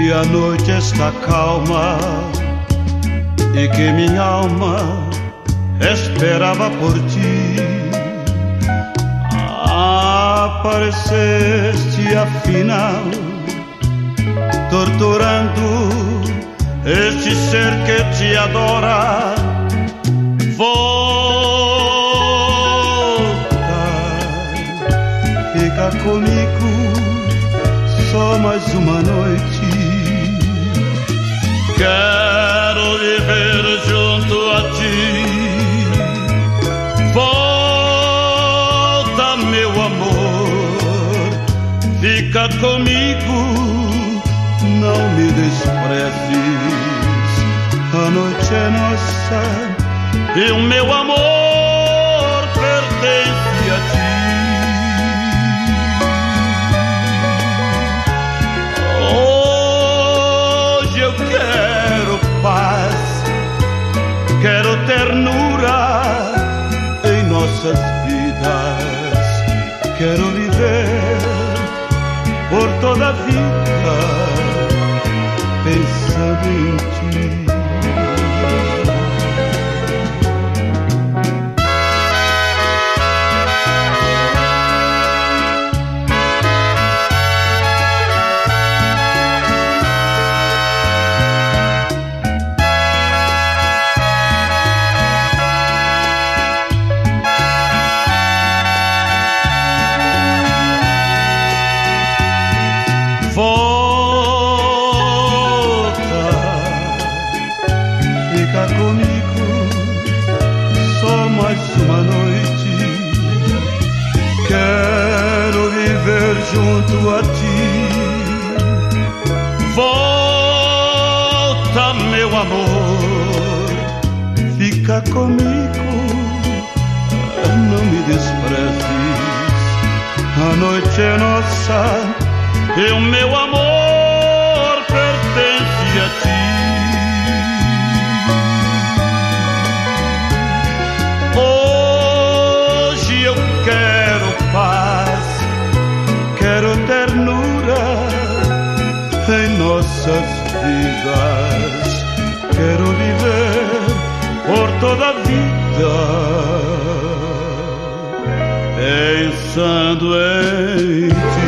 que a noite está calma e que minha alma esperava por ti. Apareceste afinal, torturando este ser que te adora. Volta, fica comigo só mais uma noite. Quero viver junto a ti. Volta, meu amor, fica comigo, não me desprezes. A noite é nossa e o meu amor pertence a ti. Hoje eu quero paz, quero ternura em nossas vidas. Quero viver por toda a vida pensando em ti. Volta, fica comigo só mais uma noite. Quero viver junto a ti. Volta, meu amor, fica comigo, não me desprezes. A noite é nossa e o meu amor pertence a ti. Hoje eu quero paz, quero ternura em nossas vidas. Quero viver por toda a vida pensando em ti.